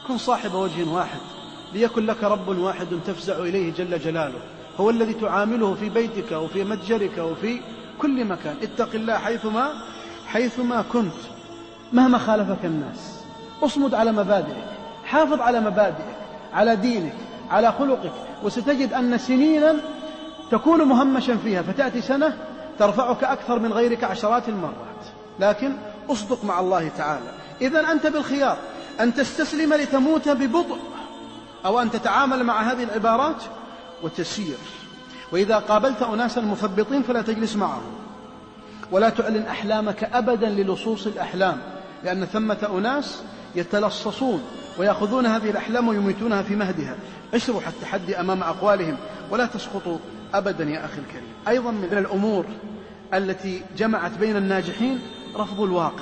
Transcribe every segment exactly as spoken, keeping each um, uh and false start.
كن صاحب وجه واحد، ليكن لك رب واحد تفزع إليه جل جلاله، هو الذي تعامله في بيتك وفي متجرك وفي كل مكان. اتق الله حيثما حيثما كنت مهما خالفك الناس. اصمد على مبادئك، حافظ على مبادئك، على دينك، على خلقك، وستجد أن سنينا تكون مهمشا فيها، فتأتي سنة ترفعك أكثر من غيرك عشرات المرات. لكن أصدق مع الله تعالى. إذن أنت بالخيار، أن تستسلم لتموت ببطء، أو أن تتعامل مع هذه العبارات وتسير. وإذا قابلت أناسا مثبطين فلا تجلس معهم، ولا تعلن أحلامك أبدا للصوص الأحلام، لأن ثمة أناس يتلصصون ويأخذون هذه الأحلام ويميتونها في مهدها. اشروا التحدي أمام أقوالهم ولا تسقطوا أبدا يا أخي الكريم. أيضا من الأمور التي جمعت بين الناجحين رفض الواقع.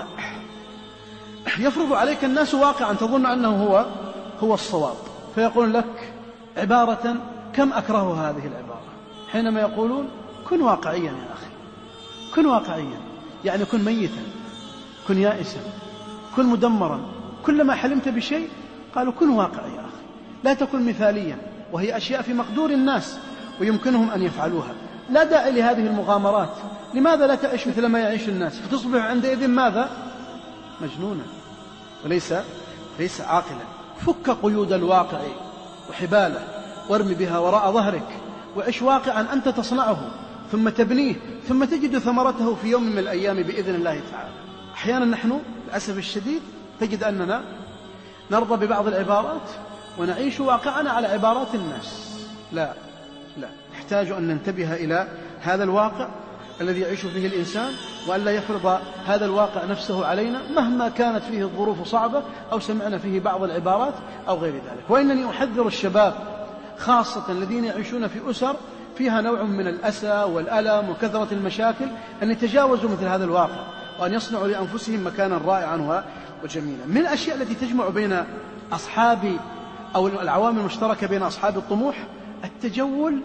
يفرض عليك الناس واقعا تظن أنه هو هو الصواب، فيقول لك عبارة كم أكره هذه العبارة حينما يقولون كن واقعيا يا أخي، كن واقعيا، يعني كن ميتا، كن يائسا، كن مدمرا. كلما حلمت بشيء قالوا كن واقعي يا أخي، لا تكن مثاليا، وهي أشياء في مقدور الناس ويمكنهم أن يفعلوها. لا داعي لهذه المغامرات. لماذا لا تعيش مثل ما يعيش الناس فتصبح عندئذ ماذا؟ مجنونا وليس ليس عاقلا. فك قيود الواقع وحباله وارمي بها وراء ظهرك، وعش واقعا أنت تصنعه ثم تبنيه ثم تجد ثمرته في يوم من الأيام بإذن الله تعالى. أحيانا نحن للأسف الشديد تجد أننا نرضى ببعض العبارات ونعيش واقعنا على عبارات الناس. لا لا، نحتاج أن ننتبه إلى هذا الواقع الذي يعيش فيه الإنسان، وأن لا يفرض هذا الواقع نفسه علينا مهما كانت فيه الظروف صعبة أو سمعنا فيه بعض العبارات أو غير ذلك. وإنني أحذر الشباب خاصة الذين يعيشون في أسر فيها نوع من الأسى والألم وكثرة المشاكل أن يتجاوزوا مثل هذا الواقع، وأن يصنعوا لأنفسهم مكانا رائعا وجميلا. من الأشياء التي تجمع بين أصحاب أو العوامل المشتركة بين أصحاب الطموح التجول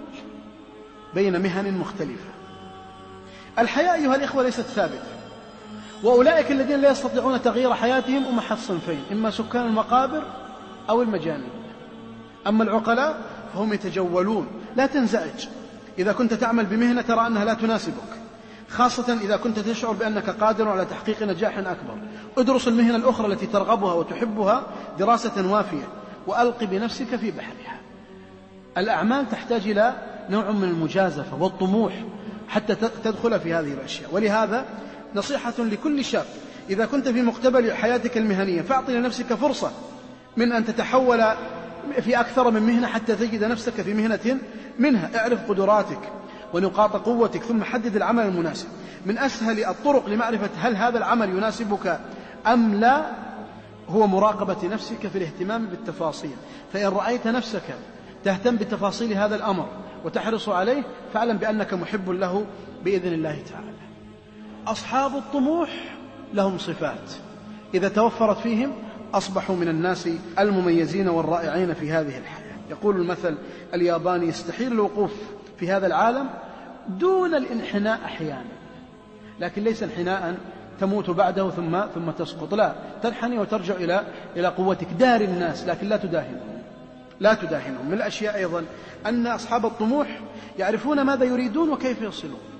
بين مهن مختلفة. الحياة أيها الإخوة ليست ثابتة، وأولئك الذين لا يستطيعون تغيير حياتهم هم أحد صنفين، إما سكان المقابر أو المجانين. أما العقلاء فهم يتجولون. لا تنزعج إذا كنت تعمل بمهنة ترى أنها لا تناسبك، خاصة إذا كنت تشعر بأنك قادر على تحقيق نجاح أكبر. ادرس المهنة الأخرى التي ترغبها وتحبها دراسة وافية، وألق بنفسك في بحرها. الأعمال تحتاج إلى نوع من المجازفة والطموح حتى تدخل في هذه الأشياء. ولهذا نصيحة لكل شاب، إذا كنت في مقتبل حياتك المهنية فأعطي لنفسك فرصة من أن تتحول في أكثر من مهنة حتى تجد نفسك في مهنة منها. اعرف قدراتك ونقاط قوتك ثم حدد العمل المناسب. من أسهل الطرق لمعرفة هل هذا العمل يناسبك أم لا هو مراقبة نفسك في الاهتمام بالتفاصيل. فإن رأيت نفسك تهتم بتفاصيل هذا الأمر وتحرص عليه فاعلم بأنك محب له بإذن الله تعالى. أصحاب الطموح لهم صفات إذا توفرت فيهم أصبحوا من الناس المميزين والرائعين في هذه الحياة. يقول المثل الياباني: يستحيل الوقوف في هذا العالم دون الانحناء أحيانا، لكن ليس انحناء تموت بعده ثم ثم تسقط، لا، تنحني وترجع إلى إلى قوتك. دار الناس لكن لا تداهنهم، لا تداهنهم. من الأشياء أيضا أن أصحاب الطموح يعرفون ماذا يريدون وكيف يصلون.